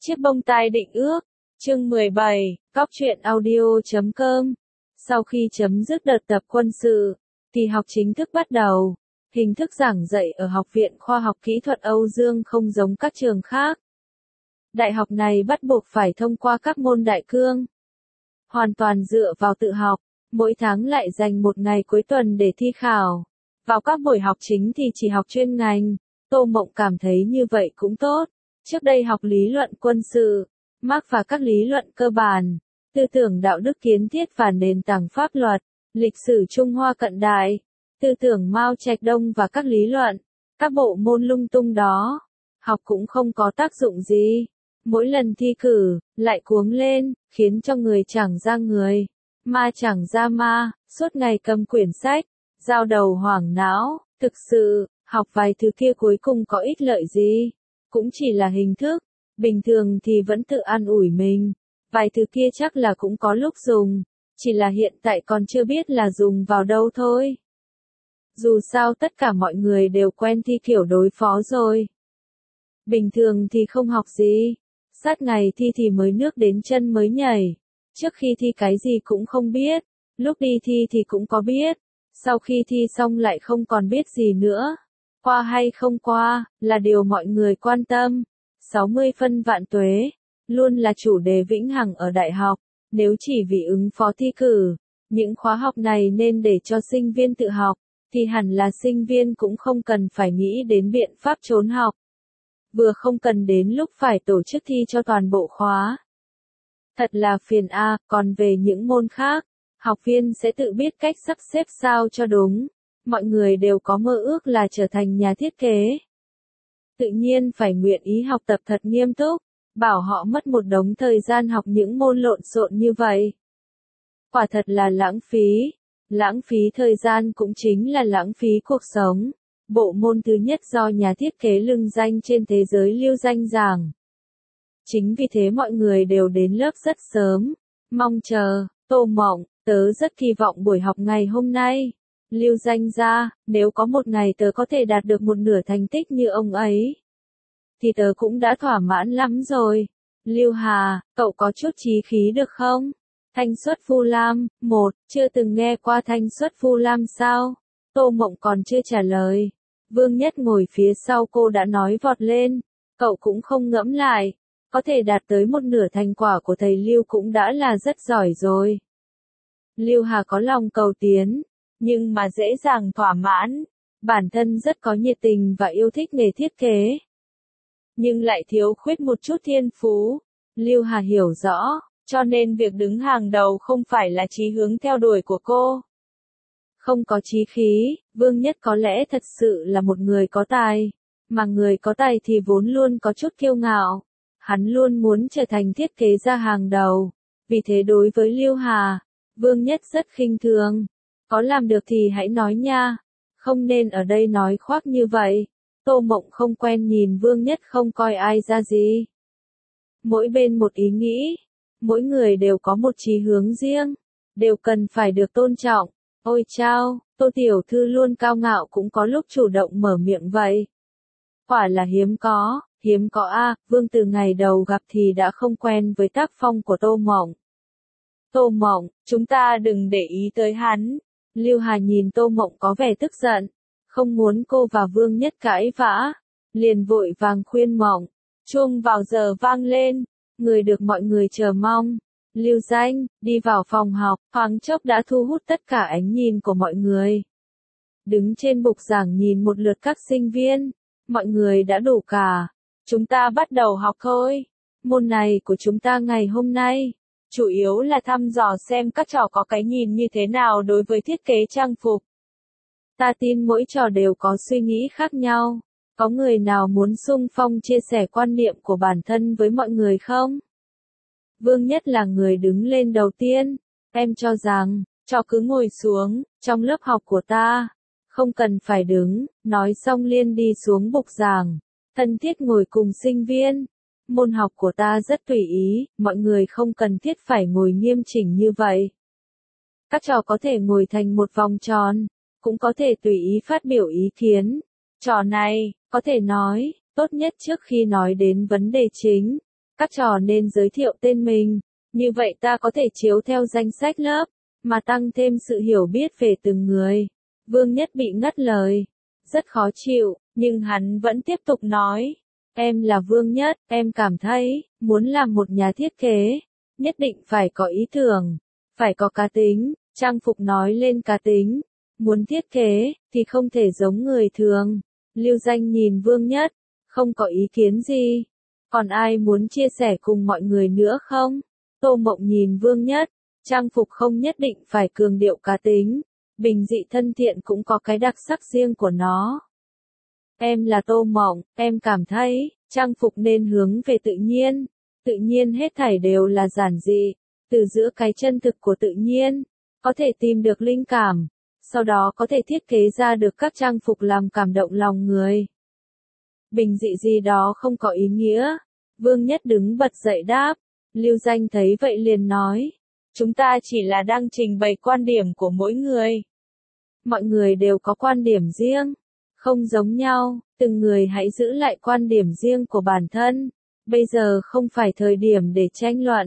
Chiếc bông tai định ước, chương 17, Cóc truyện audio.com. Sau khi chấm dứt đợt tập quân sự, kỳ học chính thức bắt đầu. Hình thức giảng dạy ở Học viện Khoa học Kỹ thuật Âu Dương không giống các trường khác. Đại học này bắt buộc phải thông qua các môn đại cương. Hoàn toàn dựa vào tự học, mỗi tháng lại dành một ngày cuối tuần để thi khảo. Vào các buổi học chính thì chỉ học chuyên ngành. Tô Mộng cảm thấy như vậy cũng tốt. Trước đây học lý luận quân sự, Marx và các lý luận cơ bản, tư tưởng đạo đức kiến thiết và nền tảng pháp luật, lịch sử Trung Hoa cận đại, tư tưởng Mao Trạch Đông và các lý luận, các bộ môn lung tung đó, học cũng không có tác dụng gì. Mỗi lần thi cử, lại cuống lên, khiến cho người chẳng ra người, ma chẳng ra ma, suốt ngày cầm quyển sách, dao đầu hoảng não, thực sự, học vài thứ kia cuối cùng có ích lợi gì? Cũng chỉ là hình thức, bình thường thì vẫn tự an ủi mình, vài thứ kia chắc là cũng có lúc dùng, chỉ là hiện tại còn chưa biết là dùng vào đâu thôi. Dù sao tất cả mọi người đều quen thi kiểu đối phó rồi. Bình thường thì không học gì, sát ngày thi thì mới nước đến chân mới nhảy, trước khi thi cái gì cũng không biết, lúc đi thi thì cũng có biết, sau khi thi xong lại không còn biết gì nữa. Qua hay không qua, là điều mọi người quan tâm. 60 phân vạn tuế, luôn là chủ đề vĩnh hằng ở đại học. Nếu chỉ vì ứng phó thi cử, những khóa học này nên để cho sinh viên tự học, thì hẳn là sinh viên cũng không cần phải nghĩ đến biện pháp trốn học. Vừa không cần đến lúc phải tổ chức thi cho toàn bộ khóa. Thật là phiền a, còn về những môn khác, học viên sẽ tự biết cách sắp xếp sao cho đúng. Mọi người đều có mơ ước là trở thành nhà thiết kế. Tự nhiên phải nguyện ý học tập thật nghiêm túc, bảo họ mất một đống thời gian học những môn lộn xộn như vậy. Quả thật là lãng phí thời gian cũng chính là lãng phí cuộc sống. Bộ môn thứ nhất do nhà thiết kế lừng danh trên thế giới lưu danh giảng. Chính vì thế mọi người đều đến lớp rất sớm, mong chờ. Tô Mộng, tớ rất kỳ vọng buổi học ngày hôm nay. Lưu danh ra, nếu có một ngày tớ có thể đạt được một nửa thành tích như ông ấy, thì tớ cũng đã thỏa mãn lắm rồi. Lưu Hà, cậu có chút chí khí được không? Thanh Xuất Vu Lam, chưa từng nghe qua Thanh Xuất Vu Lam sao? Tô Mộng còn chưa trả lời. Vương Nhất ngồi phía sau cô đã nói vọt lên, cậu cũng không ngẫm lại, có thể đạt tới một nửa thành quả của thầy Lưu cũng đã là rất giỏi rồi. Lưu Hà có lòng cầu tiến, nhưng mà dễ dàng thỏa mãn, bản thân rất có nhiệt tình và yêu thích nghề thiết kế. Nhưng lại thiếu khuyết một chút thiên phú. Lưu Hà hiểu rõ, cho nên việc đứng hàng đầu không phải là chí hướng theo đuổi của cô. Không có chí khí, Vương Nhất có lẽ thật sự là một người có tài, mà người có tài thì vốn luôn có chút kiêu ngạo. Hắn luôn muốn trở thành thiết kế gia hàng đầu, vì thế đối với Lưu Hà, Vương Nhất rất khinh thường. Có làm được thì hãy nói nha, không nên ở đây nói khoác như vậy. Tô Mộng không quen nhìn Vương Nhất không coi ai ra gì. Mỗi bên một ý nghĩ, mỗi người đều có một chí hướng riêng, đều cần phải được tôn trọng. Ôi chao, Tô tiểu thư luôn cao ngạo cũng có lúc chủ động mở miệng vậy. Quả là hiếm có a. Vương từ ngày đầu gặp thì đã không quen với tác phong của Tô Mộng. Tô Mộng, chúng ta đừng để ý tới hắn. Lưu Hà nhìn Tô Mộng có vẻ tức giận, không muốn cô và Vương Nhất cãi vã, liền vội vàng khuyên Mộng. Chuông vào giờ vang lên, người được mọi người chờ mong. Lưu Danh, đi vào phòng học, thoáng chốc đã thu hút tất cả ánh nhìn của mọi người. Đứng trên bục giảng nhìn một lượt các sinh viên, mọi người đã đủ cả. Chúng ta bắt đầu học thôi. Môn này của chúng ta ngày hôm nay, chủ yếu là thăm dò xem các trò có cái nhìn như thế nào đối với thiết kế trang phục. Ta tin mỗi trò đều có suy nghĩ khác nhau. Có người nào muốn xung phong chia sẻ quan niệm của bản thân với mọi người không? Vương Nhất là người đứng lên đầu tiên. Em cho rằng, trò cứ ngồi xuống, trong lớp học của ta. Không cần phải đứng, nói xong liền đi xuống bục giảng. Thân thiết ngồi cùng sinh viên. Môn học của ta rất tùy ý, mọi người không cần thiết phải ngồi nghiêm chỉnh như vậy. Các trò có thể ngồi thành một vòng tròn, cũng có thể tùy ý phát biểu ý kiến. Trò này, có thể nói, tốt nhất trước khi nói đến vấn đề chính. các trò nên giới thiệu tên mình, như vậy ta có thể chiếu theo danh sách lớp, mà tăng thêm sự hiểu biết về từng người. Vương Nhất bị ngắt lời, rất khó chịu, nhưng hắn vẫn tiếp tục nói. Em là Vương Nhất, em cảm thấy, muốn làm một nhà thiết kế, nhất định phải có ý tưởng, phải có cá tính, trang phục nói lên cá tính. Muốn thiết kế, thì không thể giống người thường. Lưu Danh nhìn Vương Nhất, không có ý kiến gì. Còn ai muốn chia sẻ cùng mọi người nữa không? Tô Mộng nhìn Vương Nhất, trang phục không nhất định phải cường điệu cá tính. Bình dị thân thiện cũng có cái đặc sắc riêng của nó. Em là Tô Mộng, em cảm thấy, trang phục nên hướng về tự nhiên. Tự nhiên hết thảy đều là giản dị, từ giữa cái chân thực của tự nhiên, có thể tìm được linh cảm, sau đó có thể thiết kế ra được các trang phục làm cảm động lòng người. Bình dị gì đó không có ý nghĩa. Vương Nhất đứng bật dậy đáp. Lưu Danh thấy vậy liền nói. Chúng ta chỉ là đang trình bày quan điểm của mỗi người. Mọi người đều có quan điểm riêng, không giống nhau, từng người hãy giữ lại quan điểm riêng của bản thân. Bây giờ không phải thời điểm để tranh luận.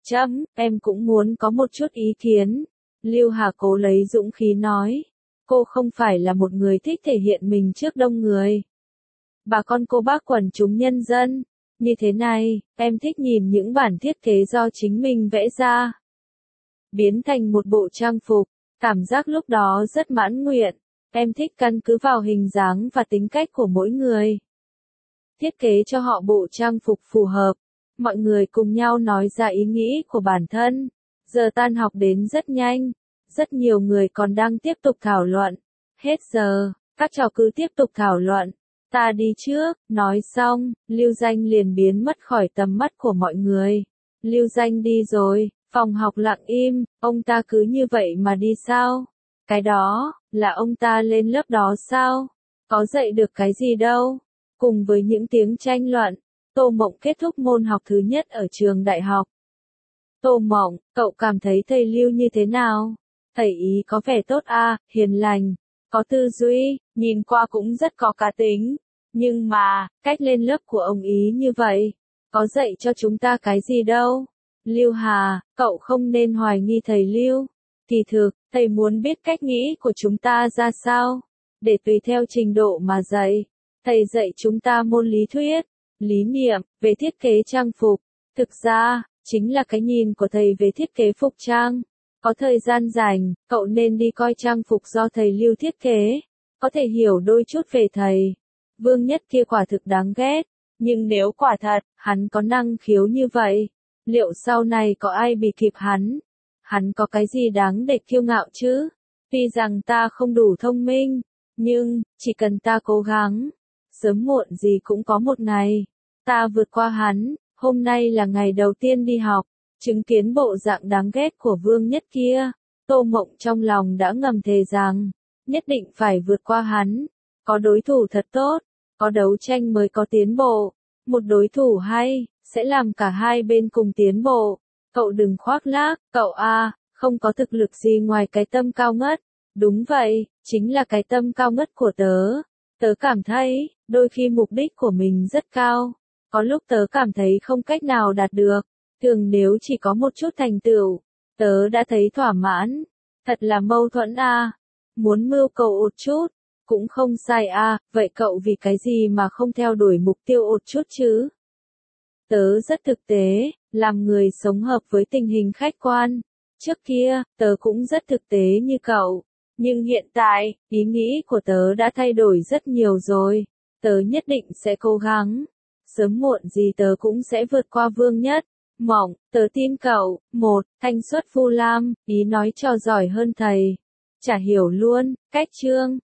Em cũng muốn có một chút ý kiến. Lưu Hà cố lấy dũng khí nói. Cô không phải là một người thích thể hiện mình trước đông người. Bà con cô bác quần chúng nhân dân. Như thế này, em thích nhìn những bản thiết kế do chính mình vẽ ra. Biến thành một bộ trang phục. Cảm giác lúc đó rất mãn nguyện. Em thích căn cứ vào hình dáng và tính cách của mỗi người. Thiết kế cho họ bộ trang phục phù hợp. Mọi người cùng nhau nói ra ý nghĩ của bản thân. Giờ tan học đến rất nhanh. Rất nhiều người còn đang tiếp tục thảo luận. Hết giờ, các trò cứ tiếp tục thảo luận. Ta đi trước, nói xong, Lưu Danh liền biến mất khỏi tầm mắt của mọi người. Lưu Danh đi rồi, phòng học lặng im, ông ta cứ như vậy mà đi sao? Cái đó, là ông ta lên lớp đó sao? Có dạy được cái gì đâu? Cùng với những tiếng tranh luận, Tô Mộng kết thúc môn học thứ nhất ở trường đại học. Tô Mộng, cậu cảm thấy thầy Lưu như thế nào? Thầy ý có vẻ tốt à, hiền lành, có tư duy, nhìn qua cũng rất có cá tính. Nhưng mà, cách lên lớp của ông ý như vậy, có dạy cho chúng ta cái gì đâu? Lưu Hà, cậu không nên hoài nghi thầy Lưu. Kỳ thực, thầy muốn biết cách nghĩ của chúng ta ra sao, để tùy theo trình độ mà dạy. Thầy dạy chúng ta môn lý thuyết, lý niệm, về thiết kế trang phục. Thực ra, chính là cái nhìn của thầy về thiết kế phục trang. Có thời gian rảnh, cậu nên đi coi trang phục do thầy Lưu thiết kế. Có thể hiểu đôi chút về thầy. Vương Nhất kia quả thực đáng ghét. Nhưng nếu quả thật, hắn có năng khiếu như vậy, liệu sau này có ai bị kịp hắn? Hắn có cái gì đáng để kiêu ngạo chứ? Tuy rằng ta không đủ thông minh, nhưng, chỉ cần ta cố gắng, sớm muộn gì cũng có một ngày, ta vượt qua hắn. Hôm nay là ngày đầu tiên đi học, chứng kiến bộ dạng đáng ghét của Vương Nhất kia, Tô Mộng trong lòng đã ngầm thề rằng, nhất định phải vượt qua hắn. Có đối thủ thật tốt, có đấu tranh mới có tiến bộ. Một đối thủ hay, sẽ làm cả hai bên cùng tiến bộ. Cậu đừng khoác lác, cậu không có thực lực gì ngoài cái tâm cao ngất. Đúng vậy, chính là cái tâm cao ngất của tớ. Tớ cảm thấy, đôi khi mục đích của mình rất cao. Có lúc tớ cảm thấy không cách nào đạt được. Thường nếu chỉ có một chút thành tựu, tớ đã thấy thỏa mãn. Thật là mâu thuẫn Muốn mưu cầu một chút, cũng không sai vậy cậu vì cái gì mà không theo đuổi mục tiêu một chút chứ? Tớ rất thực tế, làm người sống hợp với tình hình khách quan. Trước kia, tớ cũng rất thực tế như cậu. Nhưng hiện tại, ý nghĩ của tớ đã thay đổi rất nhiều rồi. Tớ nhất định sẽ cố gắng. Sớm muộn gì tớ cũng sẽ vượt qua Vương Nhất. Mộng, tớ tin cậu. Thanh xuất Vu Lam, ý nói cho giỏi hơn thầy. Chả hiểu luôn, cách chương.